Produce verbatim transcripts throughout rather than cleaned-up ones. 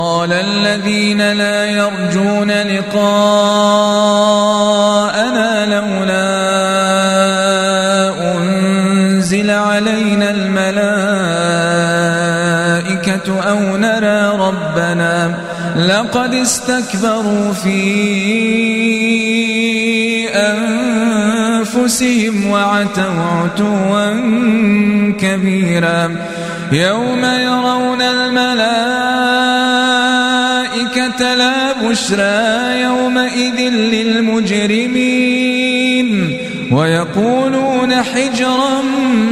قال الذين لا يرجون لقاءنا لولا أنزل علينا الملائكة أو نرى ربنا لقد استكبروا في أنفسهم وعتوا عتوا كبيرا يوم يرون الملائكة لا بشرى يومئذ للمجرمين ويقولون حجرا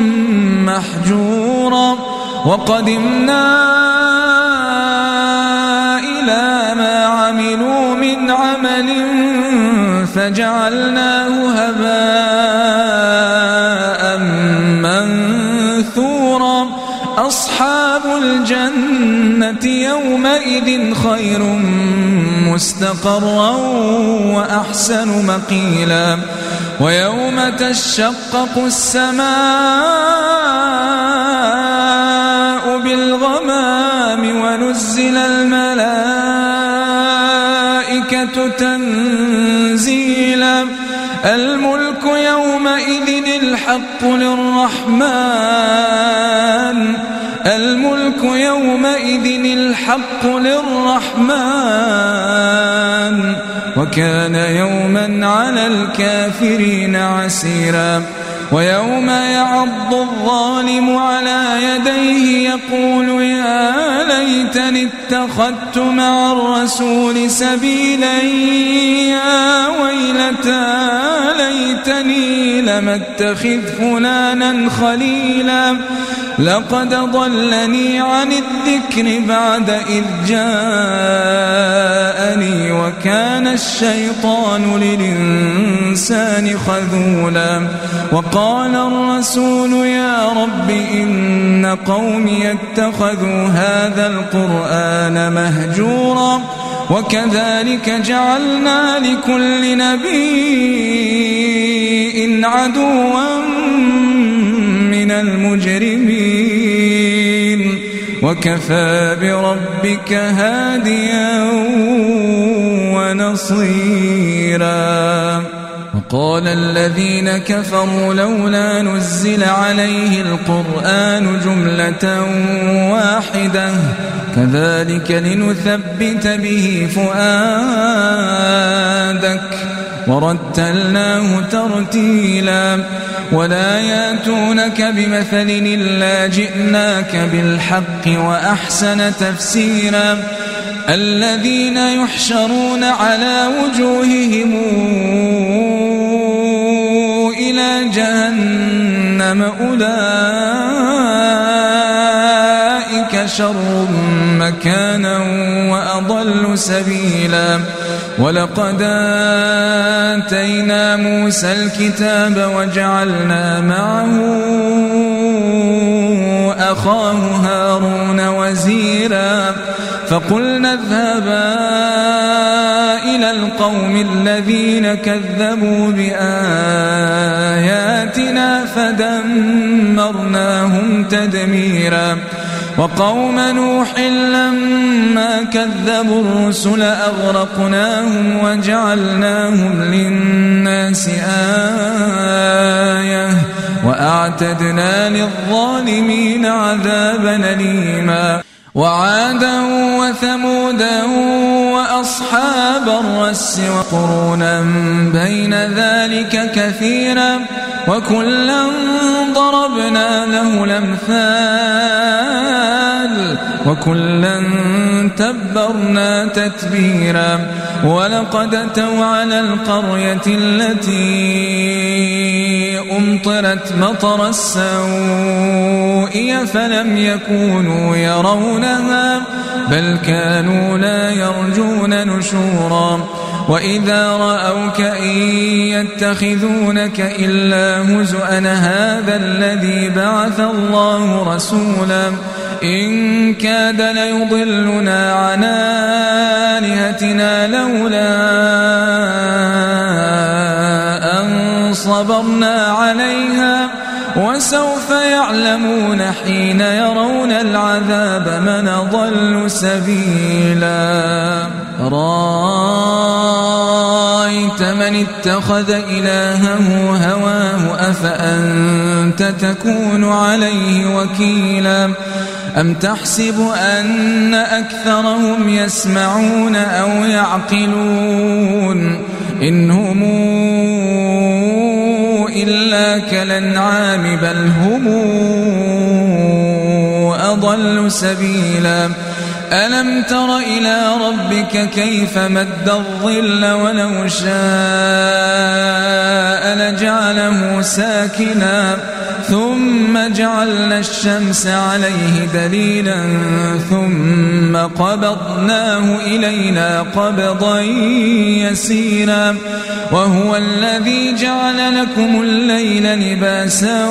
محجورا وقدمنا إلى ما عملوا من عمل فجعلناه هباء منثورا أصحاب الجنة يومئذ خير مستقرا وأحسن مقيلا ويوم تشقق السماء بالغمام ونزل الملائكة تنزيلا الملك يومئذ الحق للرحمن الملك يومئذ الحق للرحمن وكان يوما على الكافرين عسيرا ويوم يعض الظالم على يديه يقول يا ليتني اتخذت مع الرسول سبيلا يا ويلتى ليتني لم اتخذ فلانا خليلا لقد ضلني عن الذكر بعد إذ جاءني وكان الشيطان للإنسان خذولا وقال الرسول يا رب إن قومي اتخذوا هذا القرآن مهجورا وكذلك جعلنا لكل نبي عدوا من المجرمين وكفى بربك هاديا ونصيرا وقال الذين كفروا لولا نزل عليه القرآن جملة واحدة كذلك لنثبت به فؤادك ورتلناه ترتيلا ولا ياتونك بمثل إلا جئناك بالحق وأحسن تفسيرا الذين يحشرون على وجوههم إلى جهنم أولئك شر مكانا وأضل سبيلا ولقد آتينا موسى الكتاب وجعلنا معه أخاه هارون وزيرا فقلنا اذهبا إلى القوم الذين كذبوا بآياتنا فدمرناهم تدميرا وقوم نوح لما كذبوا الرسل أغرقناهم وجعلناهم للناس آية وأعتدنا للظالمين عذابا أليما وعادا وثمودا وأصحاب الرس وقرونا بين ذلك كثيرا وكلا ضربنا له الأمثال وكلا تبرنا تتبيرا ولقد أتوا على القرية التي أمطرت مطر السوء فلم يكونوا يرونها بل كانوا لا يرجون نشورا وإذا رأوك إن يتخذونك إلا هزؤا هذا الذي بعث الله رسولا إن كاد ليضلنا عن آلهتنا لولا أن صبرنا عليها وسوف يعلمون حين يرون العذاب من أضل سبيلا رأيت من اتخذ إلهه هواه أفأنت تكون عليه وكيلا أم تحسب أن أكثرهم يسمعون أو يعقلون إن هم إلا كالأنعام بل هم أضل سبيلا ألم تر إلى ربك كيف مد الظل ولو شاء لجعله ساكنا ثم جعلنا الشمس عليه دليلا ثم قبضناه إلينا قبضا يسيرا وهو الذي جعل لكم الليل لباسا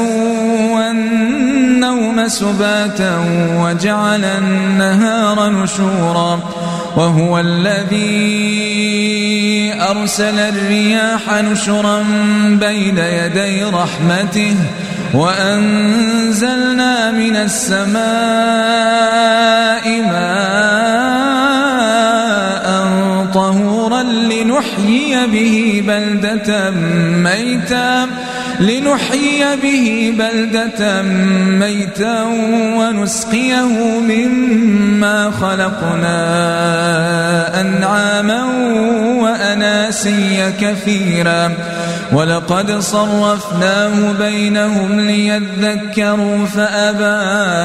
والنوم سباتا وجعل النهار نشورا وهو الذي أرسل الرياح نشرا بين يدي رحمته وأنزلنا من السماء ماء طهورا لنحيي به بلدة ميتا لنحيي به بلدة ميتا ونسقيه مما خلقنا أنعاما وأناسيا كثيرا ولقد صرفناه بينهم ليذكروا فأبى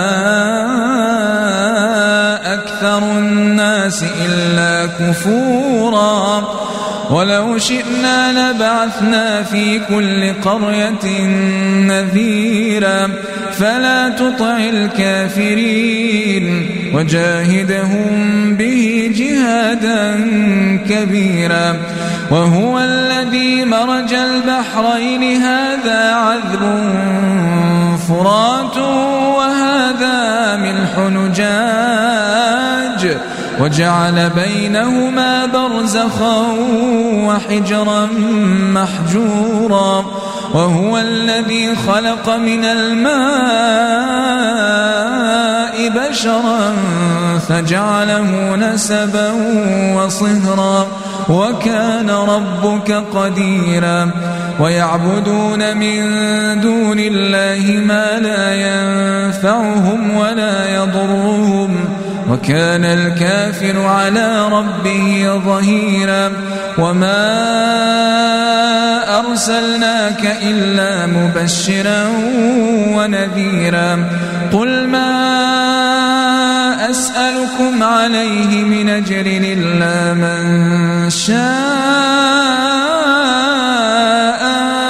أكثر الناس إلا كفورا ولو شئنا لبعثنا في كل قرية نذيرا فلا تطع الكافرين وجاهدهم به جهادا كبيرا وهو الذي مرج البحرين هذا عذب فرات وهذا ملح نجاج وجعل بينهما برزخا وحجرا محجورا وهو الذي خلق من الماء بشرا فجعله نسبا وصهرا وكان ربك قديرا ويعبدون من دون الله ما لا ينفعهم ولا يضرهم وكان الكافر على ربه ظهيرا وما أرسلناك إلا مبشرا ونذيرا قل ما أسألكم عليه من أجر إلا من شاء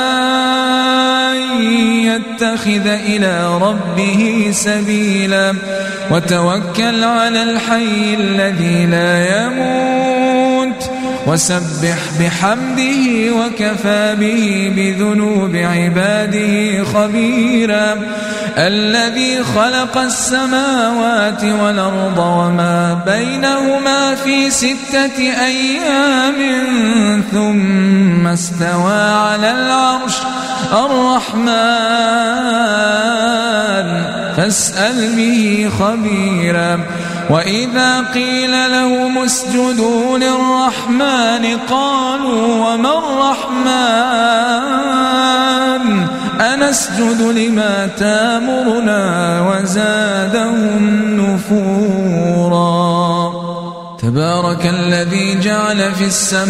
يتخذ إلى ربه سبيلا وتوكل على الحي الذي لا يموت وسبح بحمده وكفى به بذنوب عباده خبيرا الذي خلق السماوات والأرض وما بينهما في ستة أيام ثم استوى على العرش الرحمن فاسأل به خبيرا وإذا قيل لهم اسجدوا للرحمن قالوا وما الرحمن أنسجد لما تامرنا وزادهم نفورا تبارك الذي جعل في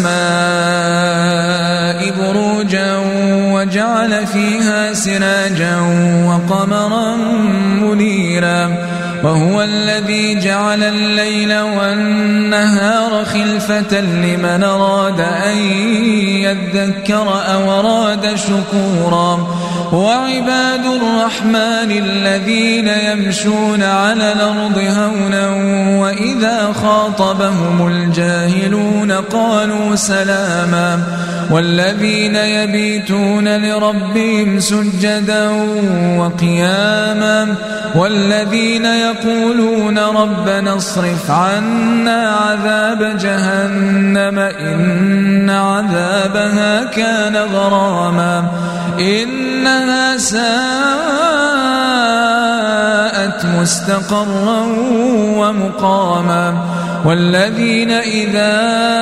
السماء بروجا وجعل فيها سراجا وقمرا منيرا وهو الذي جعل الليل والنهار خلفة لمن أراد أن يذكر أو أراد شكورا وعباد الرحمن الذين يمشون على الأرض هونا وإذا خاطبهم الجاهلون قالوا سلاما والذين يبيتون لربهم سجدا وقياما والذين يقولون ربنا اصرف عنا عذاب جهنم إن عذابها كان غراما إنها ساءت مستقرا ومقاما والذين إذا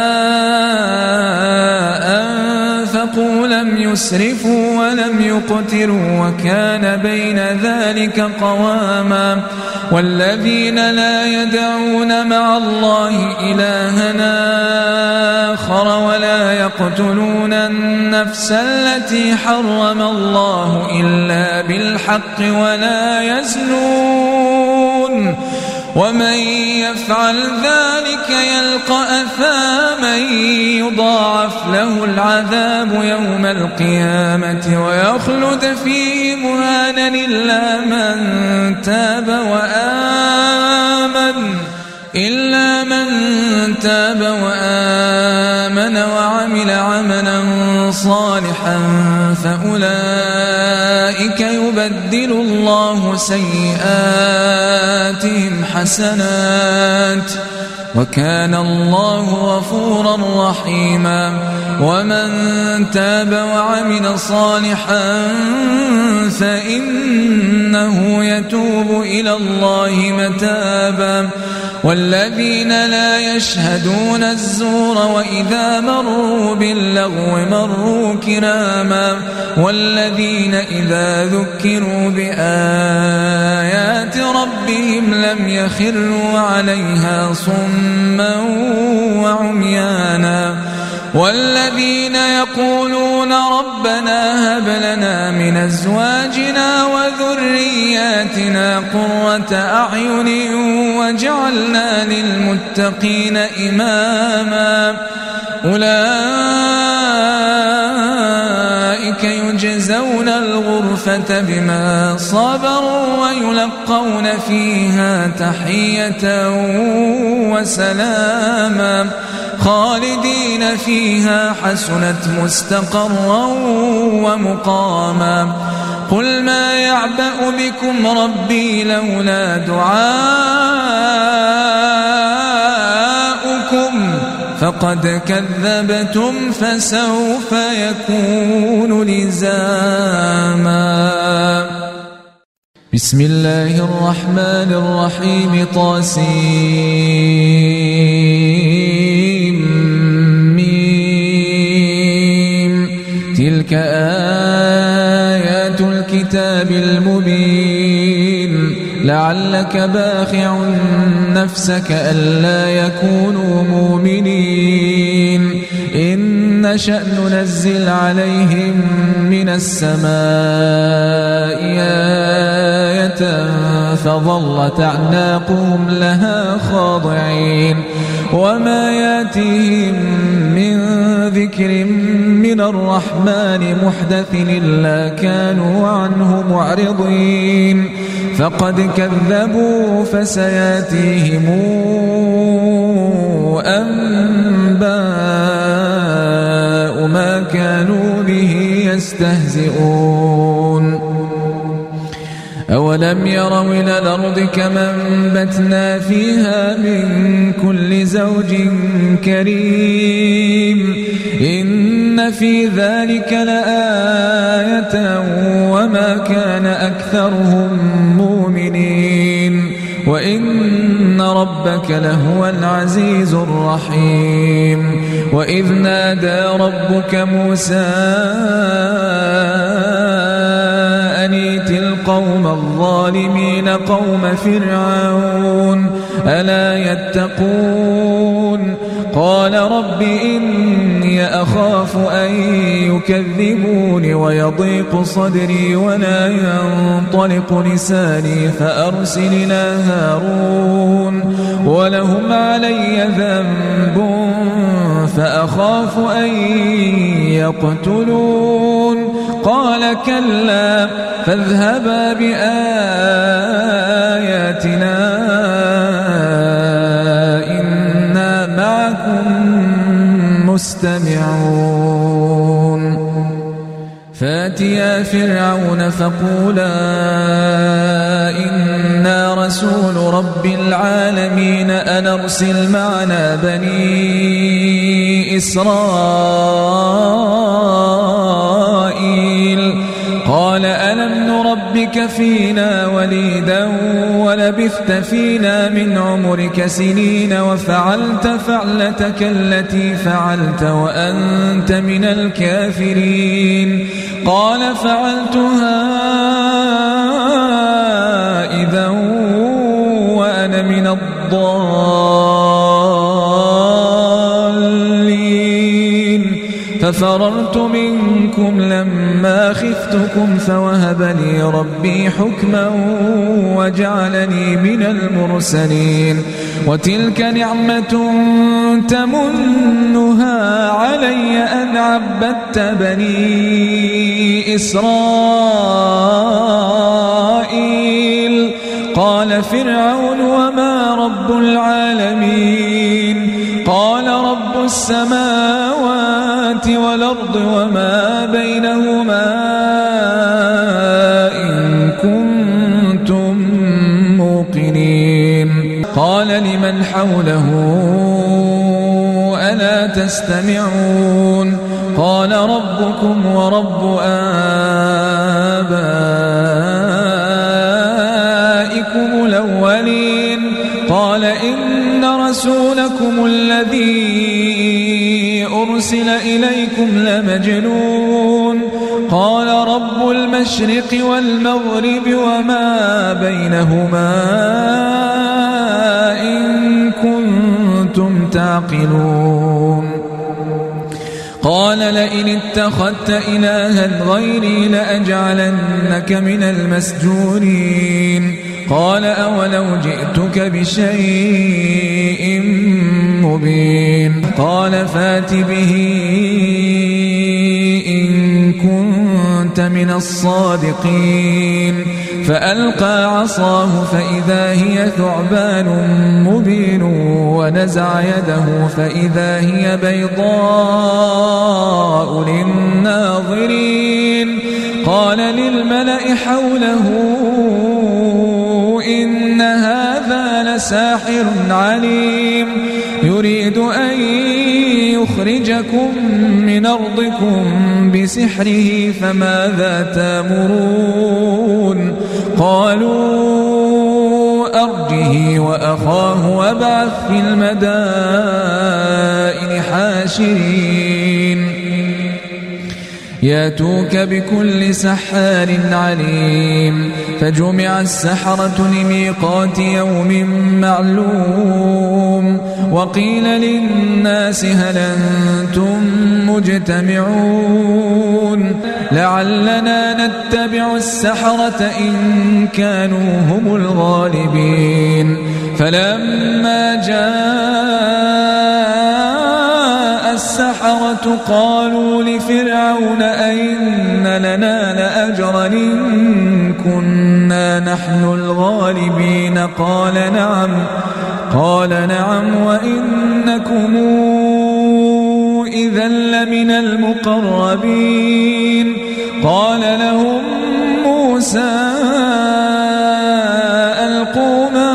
أنفقوا لم يسرفوا ولم يقتروا وكان بين ذلك قواما والذين لا يدعون مع الله إلهنا آخر ولا يقتلون النفس التي حرم الله إلا بالحق ولا يزنون ومن يفعل ذلك يلقى أثاما يضاعف له العذاب يوم القيامة ويخلد فيه مهانا إلا من تاب وآمن إلا من تاب وآمن وعمل عملا صالحا فأولئك يبدل الله سيئاتهم حسنات وكان الله غفورا رحيما ومن تاب وعمل صالحا فإنه يتوب إلى الله متابا والذين لا يشهدون الزور وإذا مروا باللغو مروا كراما والذين إذا ذكروا بآيات ربهم لم يخروا عليها صما وعميانا والذين يقولون ربنا هب لنا من أزواجنا وذرياتنا قرة أعين وجعلنا للمتقين إماما أولئك يجزون الغرفة بما صبروا ويلقون فيها تحية وسلاما خالدين فيها حسنت مستقرا ومقاما قل ما يعبأ بكم ربي لولا دعاؤكم فقد كذبتم فسوف يكون لزاما بسم الله الرحمن الرحيم طاسيم ميم تلك آيات الكتاب المبين لعلك باخع نفسك ألا يكونوا مؤمنين إن نشأ ننزل عليهم من السماء آية فظلت أعناقهم لها خاضعين وما ياتيهم من ذكر من الرحمن محدث إلا كانوا عنه معرضين فقد كذبوا فسياتيهم أنباء ما كانوا به يستهزئون أولم يروا إلى الأرض كما أنبتنا فيها من كل زوج كريم إن في ذلك لآية وما كان أكثرهم مؤمنين وإن ربك لهو العزيز الرحيم وإذ نادى ربك موسى أن ائت القوم الظالمين قوم فرعون ألا يتقون قال رب إني أخاف أن يكذبون ويضيق صدري ولا ينطلق لساني فأرسل إلى هارون ولهم علي ذنب فأخاف أن يقتلون قال كلا فاذهبا بآياتنا إنا معكم مستمعون فاتيا فرعون فقولا إنا رسول رب العالمين أن أرسل معنا بني إسرائيل بك فينا وليدا ولبثت فينا من عمرك سنين وفعلت فعلتك التي فعلت وأنت من الكافرين. قال فعلتها إذا وأنا من الضالين ففررت منكم لما خفتكم فوهب لي ربي حكما وجعلني من المرسلين. وتلك نعمة تمنها علي أن عبدت بني إسرائيل. قال فرعون وما رب العالمين؟ قال رب السماوات والأرض وما بينهما إن كنتم موقنين. قال لمن حوله ألا تستمعون؟ قال ربكم ورب آبائكم الأولين. قال إن رسولكم الذي أرسل إليكم لمجنون. قال رب المشرق والمغرب وما بينهما إن كنتم تعقلون. قال لئن اتخذت إلها غيري لأجعلنك من المسجونين. قال أولو جئتك بشيء مبين. قال فات به إن كنت من الصادقين. فألقى عصاه فإذا هي ثعبان مبين ونزع يده فإذا هي بيضاء للناظرين. قال للملأ حوله إن هذا لساحر عليم يريد أن يخرجكم من أرضكم بسحره فماذا تأمرون؟ قالوا أرجه وأخاه وابعث في المدائن حاشرين ياتوك بكل سحار عليم. فجمع السحرة لميقات يوم معلوم. وقيل للناس هل أنتم مجتمعون لعلنا نتبع السحرة إن كانوا هم الغالبين. فلما جاء السحرة قالوا لفرعون أئن لنا لأجرا إن كنا نحن الغالبين. قال نعم قال نعم وإنكم إذا لمن المقربين. قال لهم موسى ألقوا ما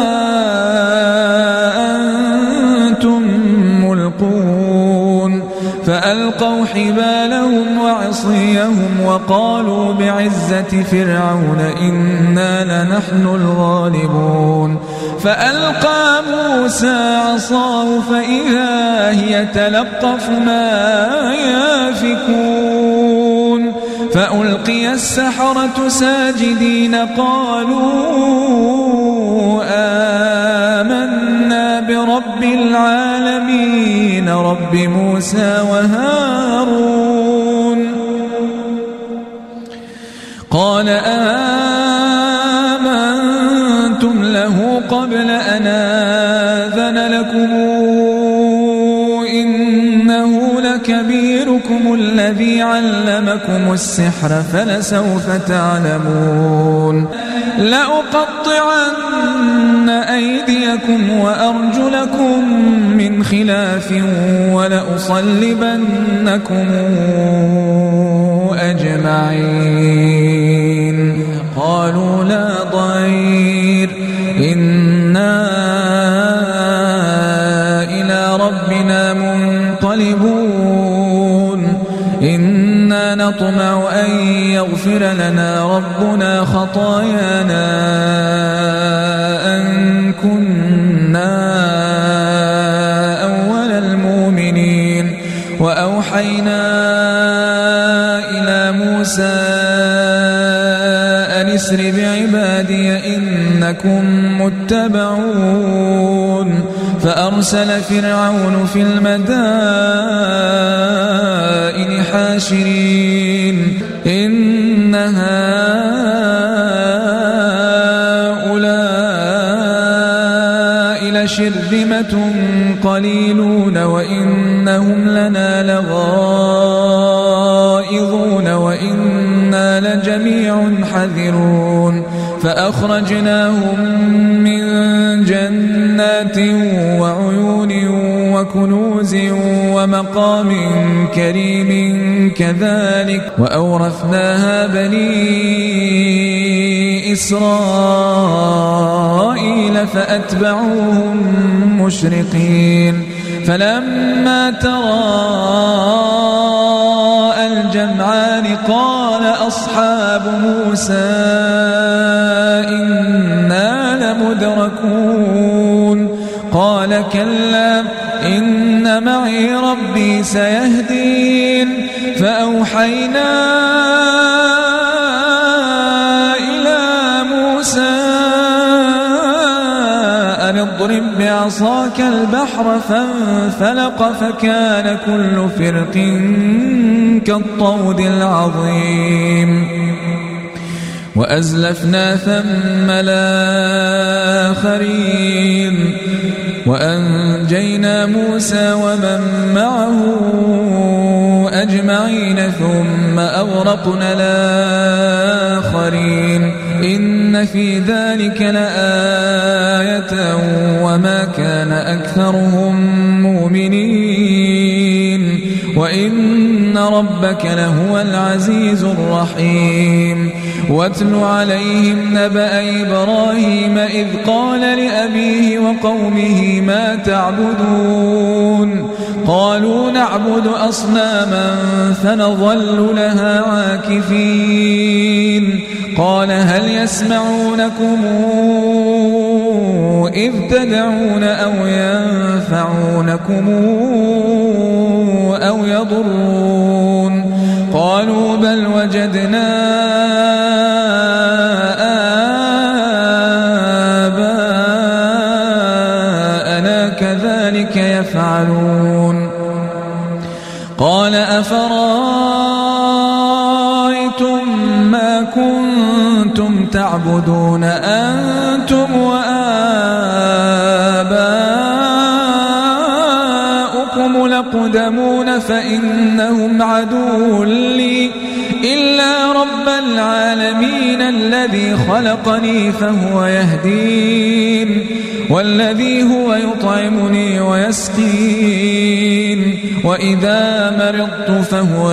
أنتم ملقون. فألقوا حبالهم وعصيهم وقالوا بعزة فرعون إنا لنحن الغالبون. فألقى موسى عصاه فإذا هي تلقف ما يافكون. فألقي السحرة ساجدين قالوا آمنا برب العالمين رب موسى وهارون. قال آمنتم له قبل أن آذن لكم إنه لكبيركم الذي علمكم السحر فلسوف تعلمون. لأقطعن أيديكم وأرجلكم من خلاف ولأصلبنكم أجمعين. قالوا لا ضير إنا إلى ربنا منقلبون. إنا نطمع أن يغفر لنا ربنا خطايانا أن كنا أول المؤمنين. وأوحينا إلى موسى أن اسر بعبادي إنكم متبعون. فأرسل فرعون في المدائن حاشرين إن هؤلاء لشرذمة قليلون وإنهم لنا لغائظون وإنا لجميع حذرون. فأخرجناهم من جنات وعيون وكنوز ومقام كريم كذلك وأورثناها بني إسرائيل فأتبعوهم مشرقين. فلما تراءى الجمعان قال أصحاب موسى إنا لمدركون. قال كلا إن معي ربي سيهدين. فأوحينا إلى موسى أن اضرب بعصاك البحر فانفلق فكان كل فرق كالطود العظيم. وأزلفنا ثم الآخرين وأنجينا موسى ومن معه أجمعين ثم أغرقنا الآخرين. إن في ذلك لآية وما كان أكثرهم مؤمنين وإن ربك لهو العزيز الرحيم. واتل عليهم نبأ إبراهيم إذ قال لأبيه وقومه ما تعبدون. قالوا نعبد أصناما فنظل لها عاكفين. قال هل يسمعونكم إذ تدعون أو ينفعونكم أو يضرون. قالوا بل وجدنا آباءنا كذلك يفعلون. قال أفرأيتم ما كنتم تعبدون أنتم وآباؤكم الأقدمون فإنهم عدو لي إلا رب العالمين الذي خلقني فهو يهدين والذي هو يطعمني ويسقين وإذا مرضت فهو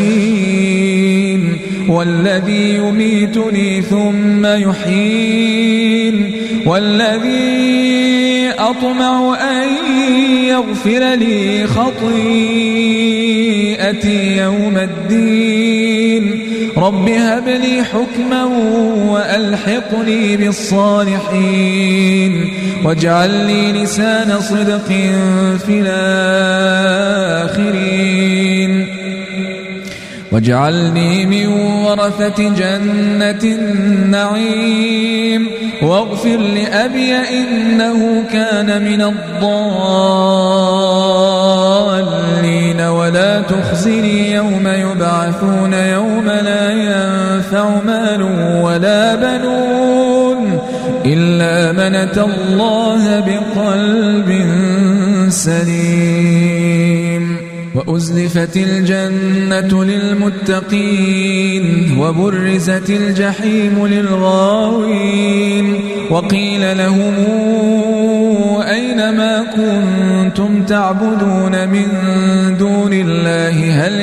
يشفين والذي يميتني ثم يحيين والذي أطمع أن يغفر لي خطيئتي يوم الدين. رب هب لي حكما وألحقني بالصالحين واجعل لي لسان صدق في الآخرين واجعلني من ورثة جنة النعيم واغفر لأبي إنه كان من الضالين ولا تخزني يوم يبعثون يوم لا ينفع مال ولا بنون إلا من أتى الله بقلب سليم. وأزلفت الجنة للمتقين وبرزت الجحيم للغاوين وقيل لهم أين ما كنتم تعبدون من دون الله هل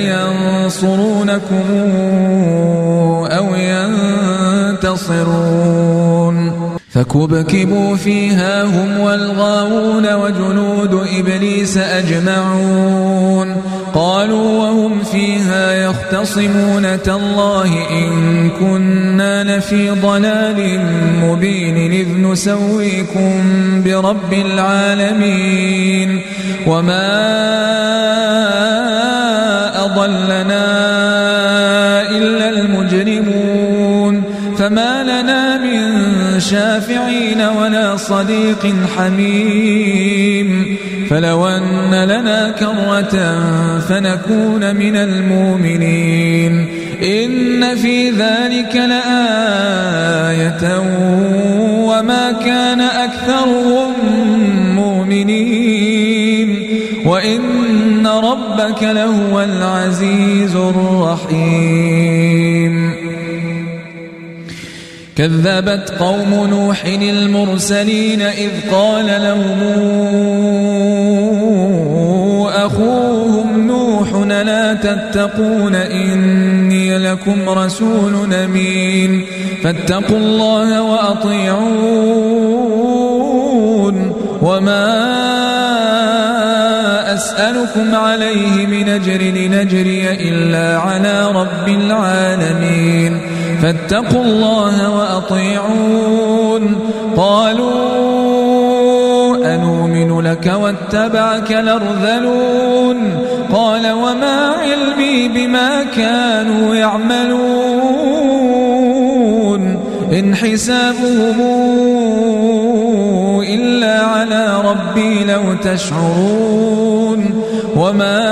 ينصرونكم أو ينتصرون فكبكبوا فيها هم والغاوون وجنود إبليس أجمعون قالوا وهم فيها يختصمون تالله إن كنا لفي ضلال مبين إذ نسويكم برب العالمين وما أضلنا إلا المجرمون فما لنا من شافعين ولا صديق حميم فلو أن لنا كرة فنكون من المؤمنين إن في ذلك لآية وما كان أكثرهم مؤمنين وإن ربك لهو العزيز الرحيم كذبت قوم نوح المرسلين إذ قال لهم أخوهم نوح لا تتقون إني لكم رسول أمين فاتقوا الله وأطيعون وما أسألكم عليه من أجر لنجري إلا على رب العالمين فاتقوا الله وأطيعون قالوا أنؤمن لك واتبعك الأرذلون قال وما علمي بما كانوا يعملون إن حسابهم إلا على ربي لو تشعرون وما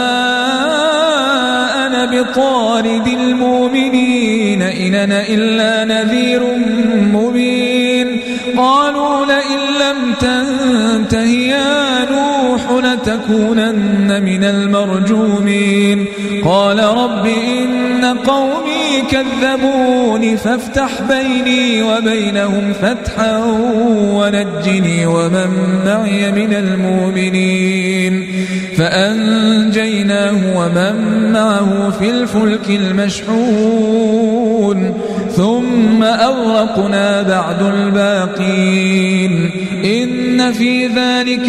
أنا بطارد المؤمنين إن أنا إلا نذير مبين قالوا لئن لم تنته يا نوح لتكونن من المرجومين قال رب إن قومي كذبوني فافتح بيني وبينهم فتحا ونجني ومن معي من المؤمنين فأنجيناه ومن معه في الفلك المشحون ثم أغرقنا بعد الباقين إن في ذلك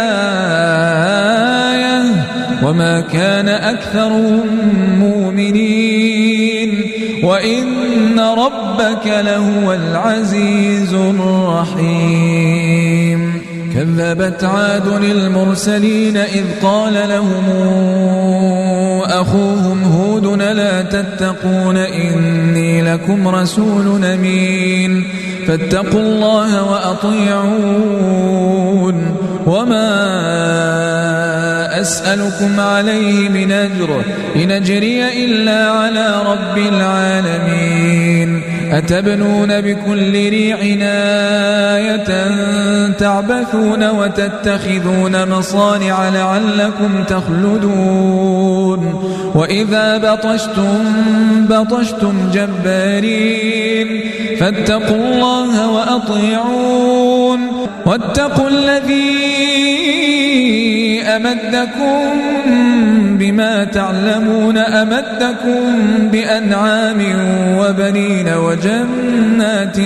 لآية وما كان أكثرهم مؤمنين وإن ربك لهو العزيز الرحيم كذبت عاد المرسلين إذ قال لهم أخوهم هود لا تتقون إني لكم رسول أمين فاتقوا الله وأطيعون وما أسألكم عليه من أجر إن أجري إلا على رب العالمين أتبنون بكل ريع آية تعبثون وتتخذون مصانع لعلكم تخلدون وإذا بطشتم بطشتم جبارين فاتقوا الله وأطيعون واتقوا الذي أمدكم بما تعلمون أمدكم بأنعام وبنين وجنات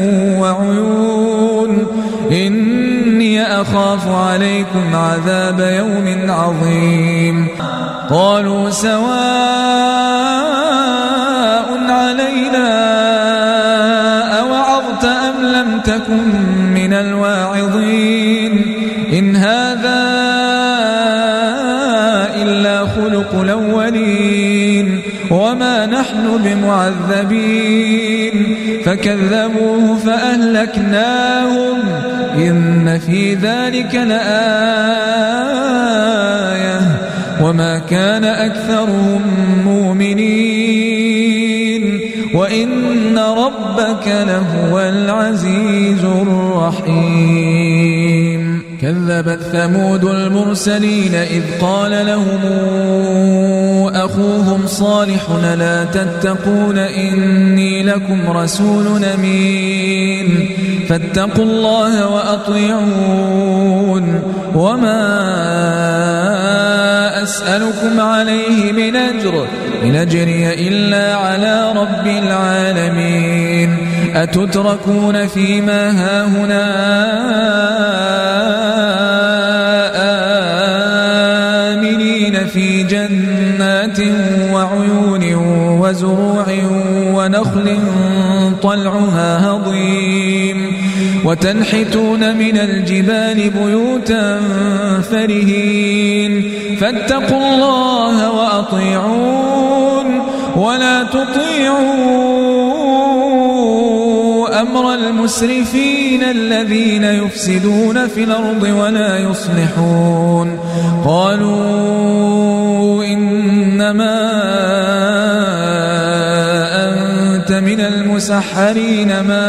وعيون إني أخاف عليكم عذاب يوم عظيم قالوا سواء علينا أوعظت أم لم تكن من الواعظين إن هذا إلا خلق الأولين وما نحن بمعذبين فكذبوه فأهلكناهم إن في ذلك لآية وما كان أكثرهم مؤمنين وإن ربك لهو العزيز الرحيم كذبت ثمود المرسلين إذ قال لهم أخوهم صالح لا تتقون إني لكم رسول أمين فاتقوا الله وأطيعون وما أسألكم عليه من أجر إن أجري إلا على رب العالمين أتتركون فيما هاهنا آمنين في جنات وعيون وزروع ونخل طلعها هضيم وتنحتون من الجبال بيوتا فرهين فاتقوا الله وأطيعون ولا تطيعوا أمر المسرفين الذين يفسدون في الأرض ولا يصلحون. قالوا إنما أنت من المسحرين ما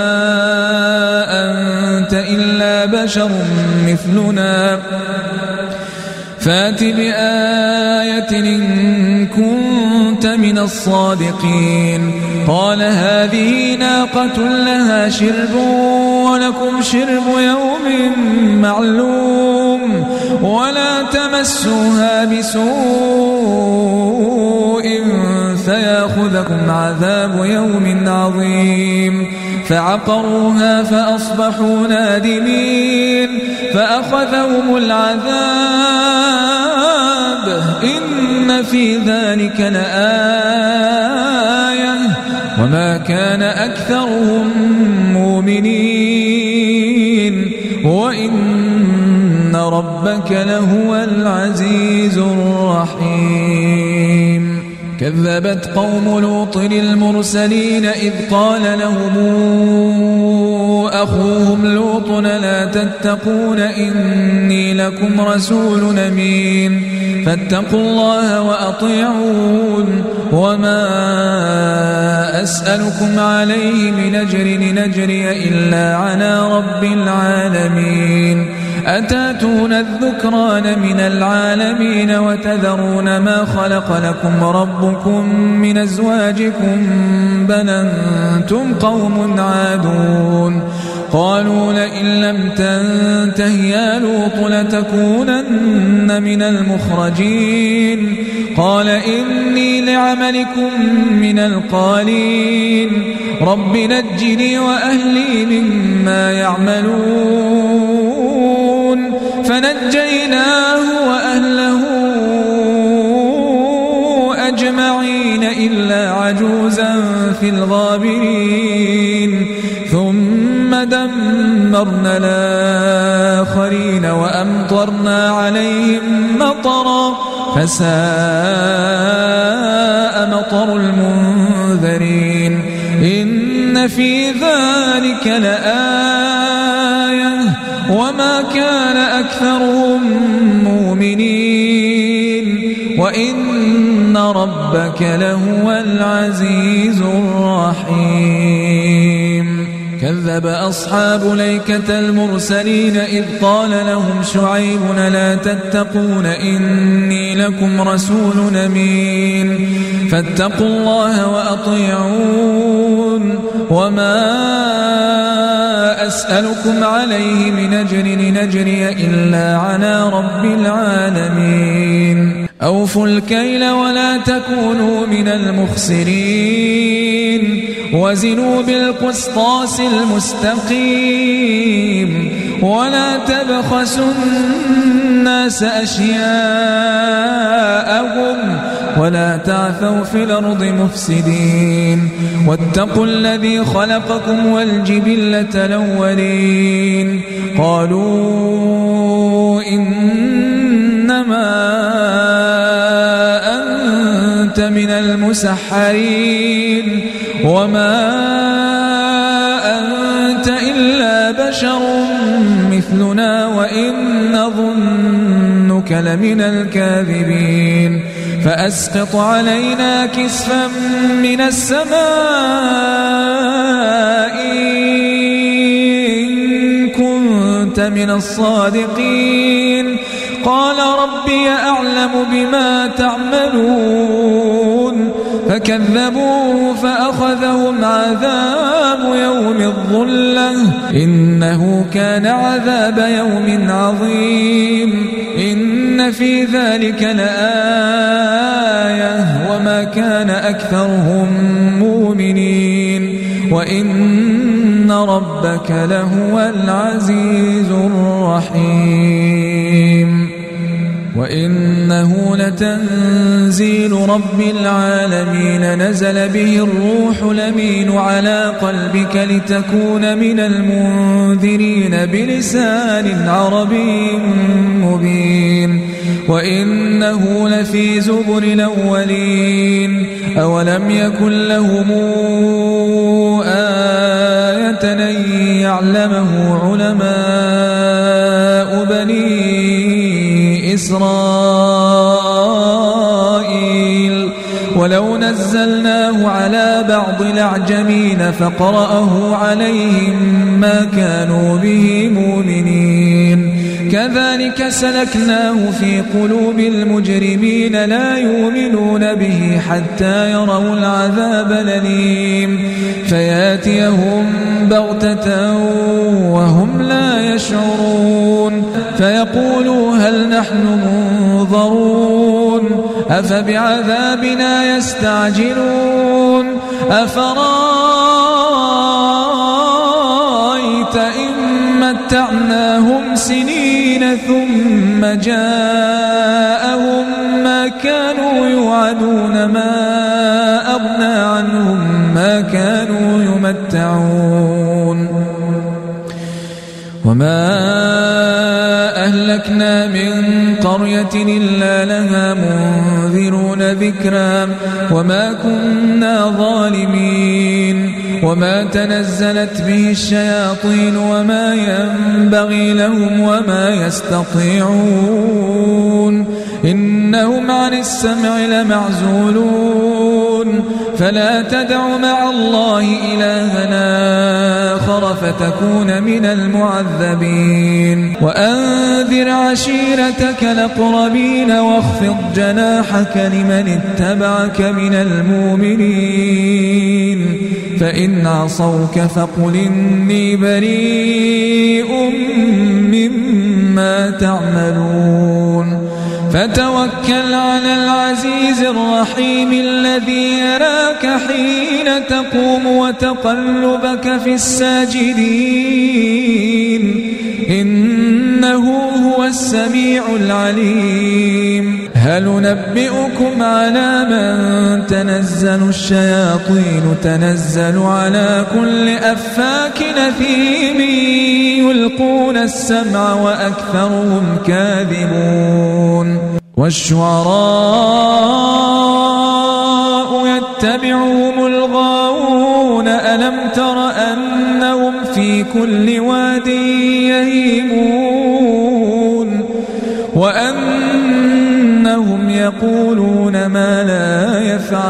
أنت إلا بشر مثلنا فات بآية إن كنت من الصادقين. قال هذه ناقة لها شرب ولكم شرب يوم معلوم ولا تمسوها بسوء فيأخذكم عذاب يوم عظيم. فعقروها فأصبحوا نادمين فأخذهم العذاب إن في ذلك لآية وما كان أكثرهم مؤمنين وإن ربك لهو العزيز الرحيم. كذبت قوم لوط المرسلين إذ قال لهم أخوهم لوط لا تتقون إني لكم رسول أمين فاتقوا الله وأطيعون وما أسألكم عليه من أجر نجري إلا على رب العالمين. أتاتون الذكران من العالمين وتذرون ما خلق لكم ربكم من أزواجكم بل أنتم قوم عادون. قالوا لئن لم تنته يا لوط لتكونن من المخرجين. قال إني لعملكم من القالين رب نجني وأهلي مما يعملون. فنجيناه وأهله أجمعين إلا عجوزا في الغابرين ثم دمرنا الآخرين وأمطرنا عليهم مطرا فساء مطر المنذرين. إن في ذلك لآية وما كان أكثرهم مؤمنين وإن ربك لهو العزيز الرحيم. كذب أصحاب ليكة المرسلين إذ قال لهم شعيب لا تتقون إني لكم رسول أمين فاتقوا الله وأطيعون وما أسألكم عليه من أجر نجري إلا على رب العالمين. أوفوا الكيل ولا تكونوا من المخسرين وزنوا بالقسطاس المستقيم ولا تبخسوا الناس أشياءهم ولا تعثوا في الأرض مفسدين. واتقوا الذي خلقكم والجبلة الأولين. قالوا إنما أنت من المسحرين وما أنت إلا بشر مثلنا وإن نظنك لمن الكاذبين. فأسقط علينا كسفا من السماء إن كنت من الصادقين. قال ربي أعلم بما تعملون فكذبوه فأخذهم عذاب يوم الظلة إنه كان عذاب يوم عظيم. إن في ذلك لآية وما كان أكثرهم مؤمنين وإن وإن ربك لهو العزيز الرحيم وإنه لتنزيل رب العالمين نزل به الروح الأمين على قلبك لتكون من المنذرين بلسان عربي مبين وإنه لفي زبر الأولين أولم يكن لهم آية أن يعلمه علماء بني إسرائيل ولو نزلناه على بعض الأعجمين فقرأه عليهم ما كانوا به مؤمنين كذلك سلكناه في قلوب المجرمين لا يؤمنون به حتى يروا العذاب الأليم فياتيهم بغتة وهم لا يشعرون فيقولوا هل نحن منظرون أفبعذابنا يستعجلون أفرأيت إن متعناهم سنين ثم جاءهم ما كانوا يوعدون ما أغنى عنهم ما كانوا يمتعون وما أهلكنا من قرية إلا لها منذرون ذكرا وما كنا ظالمين وما تنزلت به الشياطين وما ينبغي لهم وما يستطيعون إنهم عن السمع لمعزولون فلا تدع مع الله إلهنا آخر فتكون من المعذبين وأنذر عشيرتك الأقربين واخفض جناحك لمن اتبعك من المؤمنين فإن عصوك فقل إني بريء مما تعملون فتوكل على العزيز الرحيم الذي يراك حين تقوم وتقلبك في الساجدين إنه هو السميع العليم هل ننبئكم على من تنزل الشياطين تنزل على كل أفاك أثيم يلقون السمع وأكثرهم كاذبون والشعراء يتبعهم الغاوون ألم تر أنهم في كل واد يهيمون وأنهم يقولون ما لا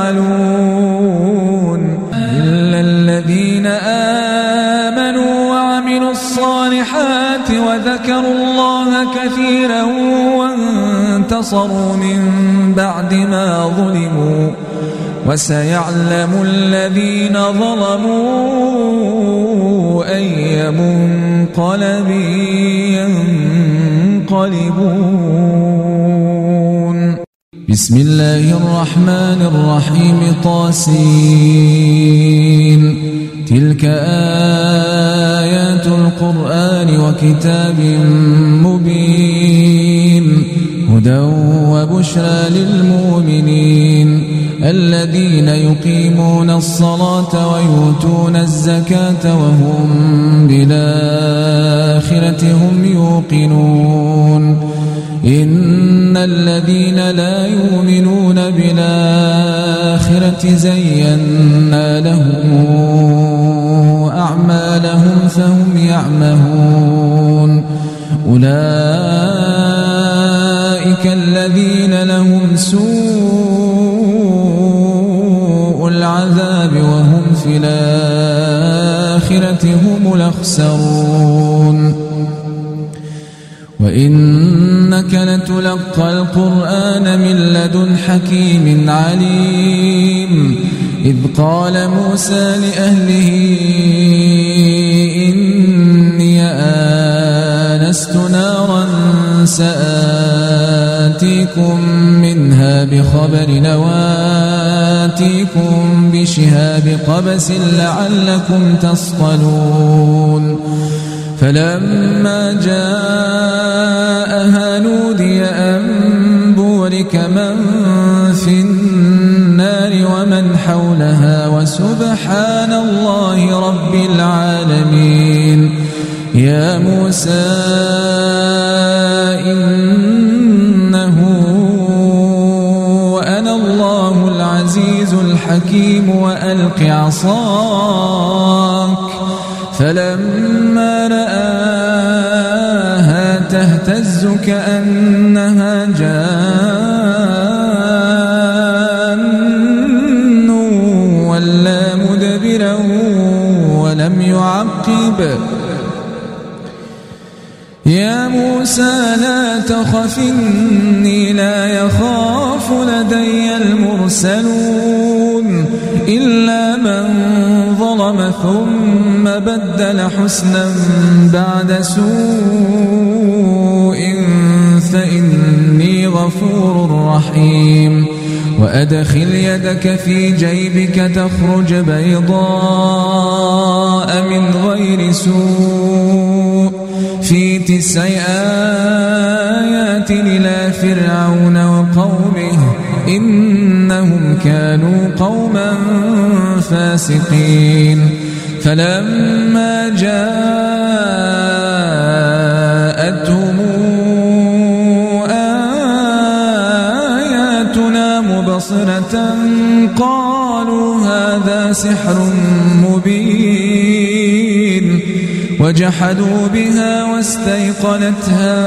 يفعلون إلا الذين آمنوا وعملوا الصالحات وذكروا الله كثيرا وانتصروا من بعد ما ظلموا وسيعلم الذين ظلموا أي منقلب ينقلبون بسم الله الرحمن الرحيم طاسين تلك آيات القرآن وكتاب مبين هدى وبشرى للمؤمنين الذين يقيمون الصلاة ويؤتون الزكاة وهم بالآخرة هم يوقنون إن الذين لا يؤمنون بالآخرة زينا لهم أعمالهم فهم يعمهون أولئك الذين لهم سوء العذاب وهم في الآخرة هم الأخسرون وإنك لتلقى القرآن من لدن حكيم عليم إذ قال موسى لأهله إني آنست نارا سآتيكم آتيكم منها بخبر وآتيكم بشهاب قبس لعلكم تصطلون فلما جاءها نودي أن بورك من في النار ومن حولها وسبحان الله رب العالمين يا موسى إنه أنا الله العزيز الحكيم وألق عصاك فلما رآها تهتز كأنها جان ولا مدبرا ولم يعقب يا موسى لا تخف إني لا يخاف لدي المرسلون إلا من ظلم ثم بدل حسنا بعد سوء فإني غفور رحيم وأدخل يدك في جيبك تخرج بيضاء من غير سوء في تسع آيات إلى فرعون وقومه إنهم كانوا قوما فاسقين فلما جاءتهم آياتنا مبصرة قالوا هذا سحر مبين وجحدوا بها واستيقنتها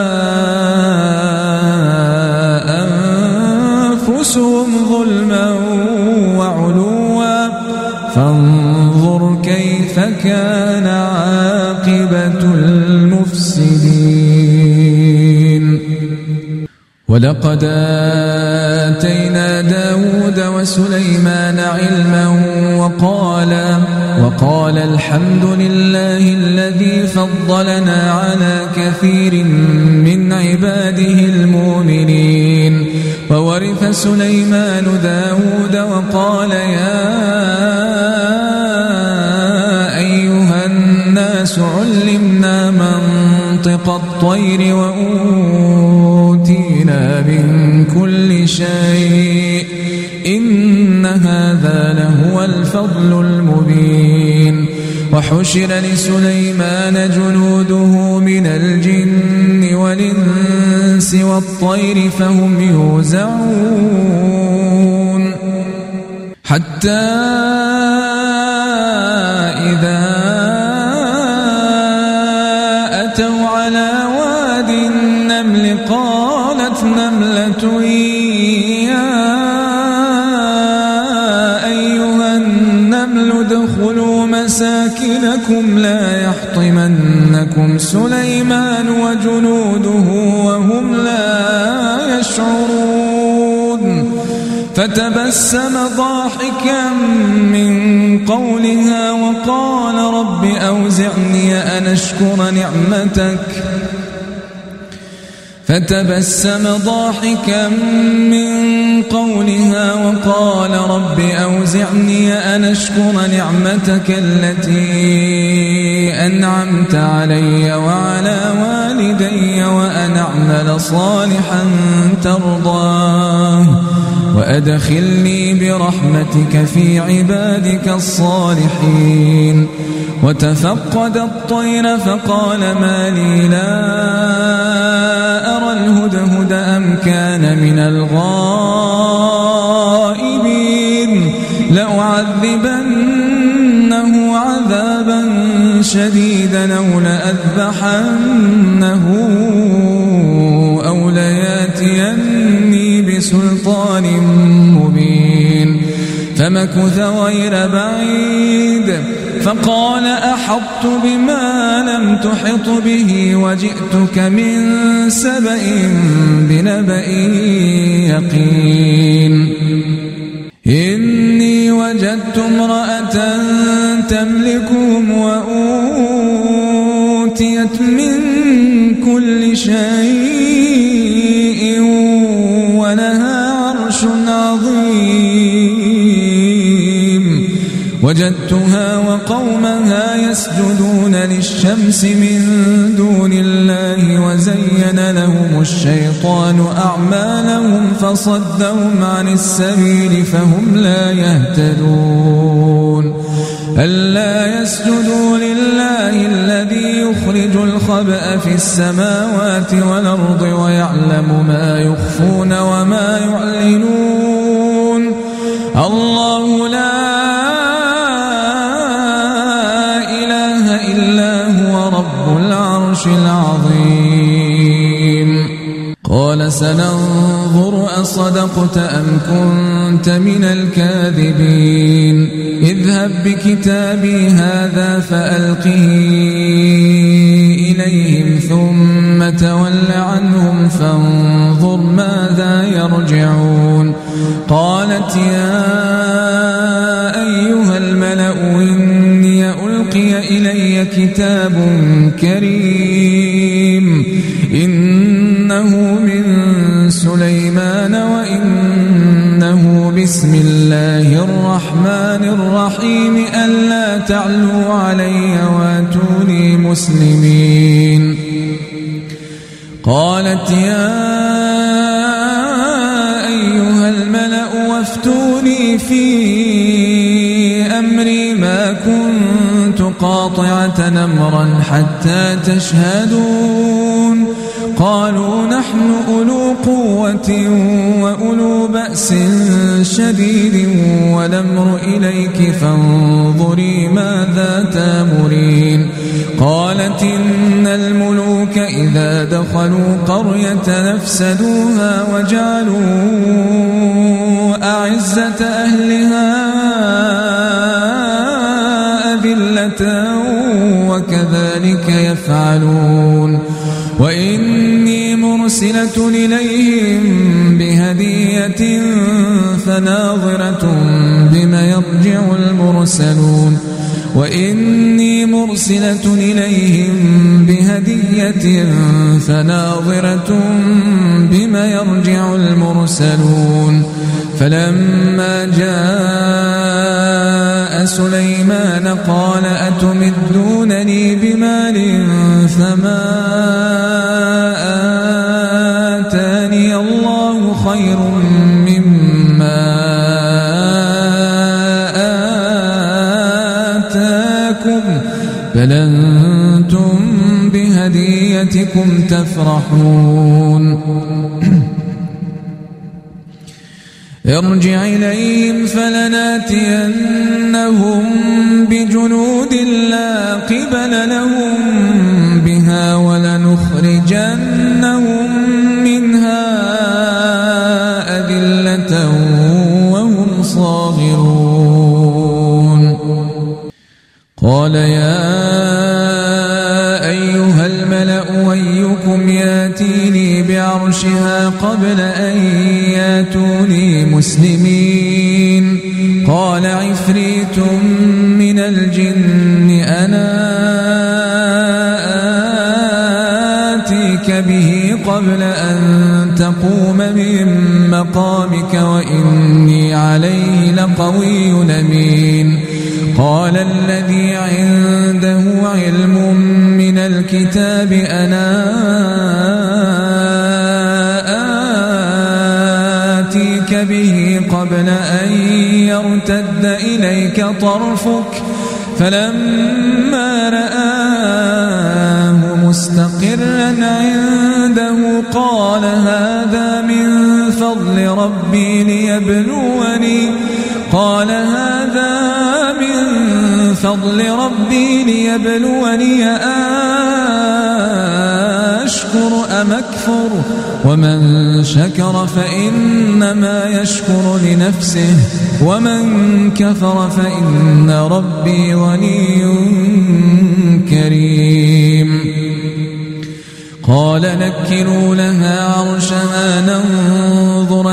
أنفسهم ظلما وعلوا فانظر كيف كان عاقبة المفسدين ولقد آتينا داود وسليمان علما وقال وقال الحمد لله الذي فضلنا على كثير من عباده المؤمنين وورث سليمان داود وقال يا أيها الناس علمنا منطق الطير وأوتينا من كل شيء إن هذا لهو الفضل المبين وحشر لسليمان جنوده من الجن والإنس والطير فهم يوزعون حتى إذا أتوا على واد النمل قالت نملة ادخلوا مساكنكم لا يحطمنكم سليمان وجنوده وهم لا يشعرون فتبسم ضاحكا من قولها وقال رب أوزعني أن أشكر نعمتك فتبسم ضاحكا من قولها وقال رب أوزعني أن أشكر نعمتك التي أنعمت علي وعلى والدي وأن أعمل صالحا ترضاه وأدخلني برحمتك في عبادك الصالحين وتفقد الطير فقال ما لي لا أرى الهدهد أم كان من الغائبين لأعذبنه عذابا شديدا أو لأذبحنه أو لياتيني بسلطان مبين فمكث غير بعيد فقال أحطت بما لم تحط به وجئتك من سبأ بنبأ يقين إني وجدت امرأة تملكهم وأوتيت من كل كل شيء ولها عرش عظيم وجدتها وقومها يسجدون للشمس من دون الله وزين لهم الشيطان أعمالهم فصدهم عن السبيل فهم لا يهتدون ألا يسجدوا لله الذي يخرج الخبأ في السماوات والأرض ويعلم ما يخفون وما يعلنون الله لا إله إلا هو رب العرش العظيم قال سننظر أصدقت أم كنت من الكاذبين اذهب بكتابي هذا فألقه إليهم ثم تول عنهم فانظر ماذا يرجعون قالت يا أيها الملأ إني ألقي إلي كتاب كريم إنه من سليمان وإنه بسم الله الرحمن الرحيم ألا تعلوا علي واتوني مسلمين قالت يا أيها الملأ وافتوني في أمري ما كنت قاطعة أمرا حتى تشهدون قالوا نحن أولو قوة وأولو بأس شديد والأمر إليك فانظري ماذا تأمرين قالت إن الملوك إذا دخلوا قرية نفسدوها وجعلوا أعزة أهلها أذلة وكذلك يفعلون وإني مرسلة إليهم بهدية فناظرة بما يرجع المرسلون وإني مرسلة إليهم بهدية فناظرة بما يرجع المرسلون فلما جاء سليمان قال أتمدونني بمال فما آتاني الله خير مما آتاكم بل أنتم بهديتكم تفرحون ارجع إليهم فلناتينهم بجنود لا قبل لهم بها ولنخرجنهم منها أذلة وهم صاغرون قال يا أيها الملأ أيكم ياتيني بعرشها قبل أن ياتوني مسلمين قال عفريت من الجن أنا آتيك به قبل أن تقوم من مقامك وإني عليه لقوي أمين قال الذي عنده علم من الكتاب أنا آتيك به قبل أن يرتد إليك طرفك فلما رآه مستقرا عنده قال هذا من فضل ربي ليبلوني قال هذا من فضل ربي ليبلوني أشكر أم أكفر ومن شكر فإنما يشكر لنفسه ومن كفر فإن ربي غني كريم قال نكروا لها عرشها ننظر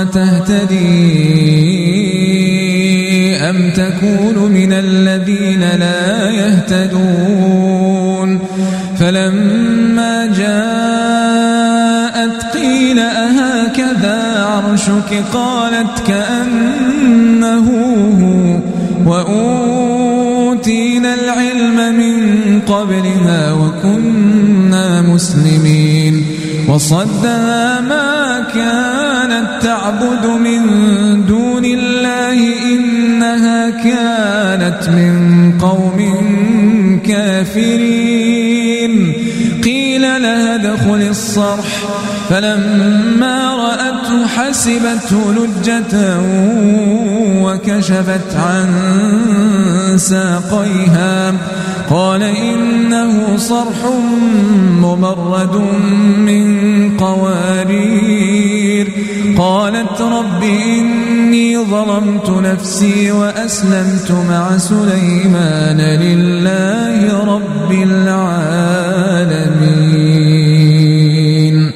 تهتدي أم تكون من الذين لا يهتدون فلما جاء هذا عرشك؟ قالت كأنه هو، وأوتينا العلم من قبلها وكنا مسلمين. وصدها ما كانت تعبد من دون الله، إنها كانت من قوم كافرين. قيل لها ادخل الصرح، فلما رأته حسبته لجة وكشفت عن ساقيها، قال إنه صرح ممرد من قوارير. قالت رب إني ظلمت نفسي وأسلمت مع سليمان لله رب العالمين.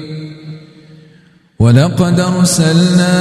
ولقد أرسلنا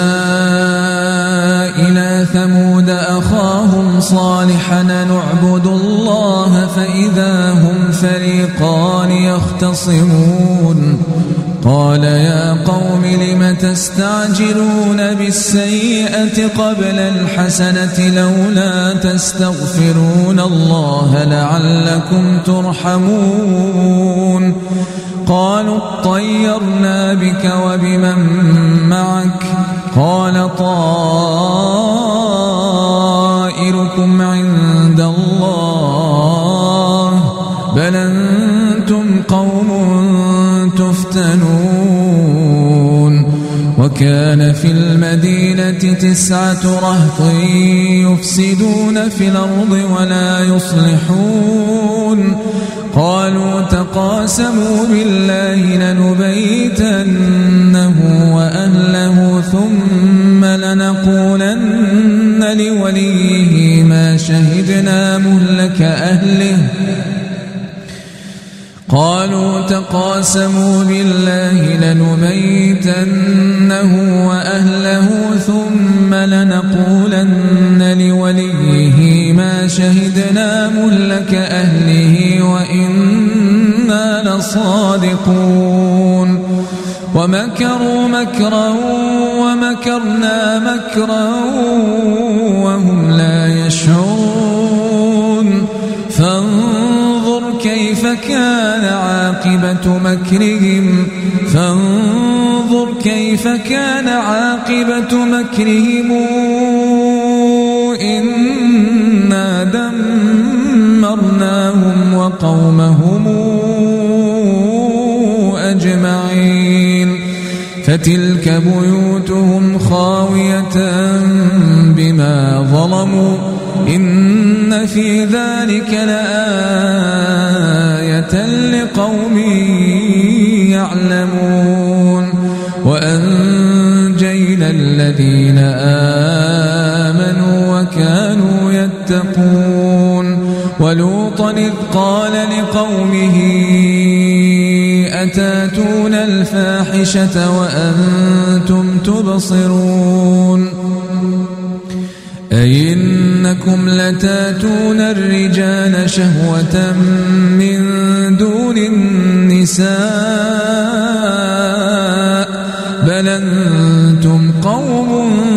إلى ثمود أخاهم صالحا نعبد الله فإذا هم فريقان يختصمون. قال يا قوم لم تستعجلون بالسيئة قبل الحسنة لولا تستغفرون الله لعلكم ترحمون. قالوا اطيرنا بك وبمن معك، قال طائركم عند الله بل أنتم قوم تفتنون. وكان في المدينة تسعة رهط يفسدون في الأرض ولا يصلحون. قالوا تقاسموا بالله لنبيتنه وأهله ثم لنقولن لوليه ما شهدنا مهلك أهله. قالوا تقاسموا بالله لنبيتنه وأهله ثم لنقولن لوليه ما شهدنا مهلك أهله وإنا لصادقون. ومكروا مكرا ومكرنا مكرا وهم لا يشعرون. فانظر كيف كان عاقبة مكرهم فانظر كيف كان عاقبة مكرهم إنا دمرناهم وقومهم أجمعين. فتلك بيوتهم خاوية بما ظلموا إن في ذلك لآية لقوم يعلمون. وأنجينا الذين آمنوا وكانوا يتقون. ولوطا إذ قال لقومه أتاتون الفاحشة وأنتم تبصرون أئنكم لتاتون الرجال شهوة من دون النساء بل أنتم قوم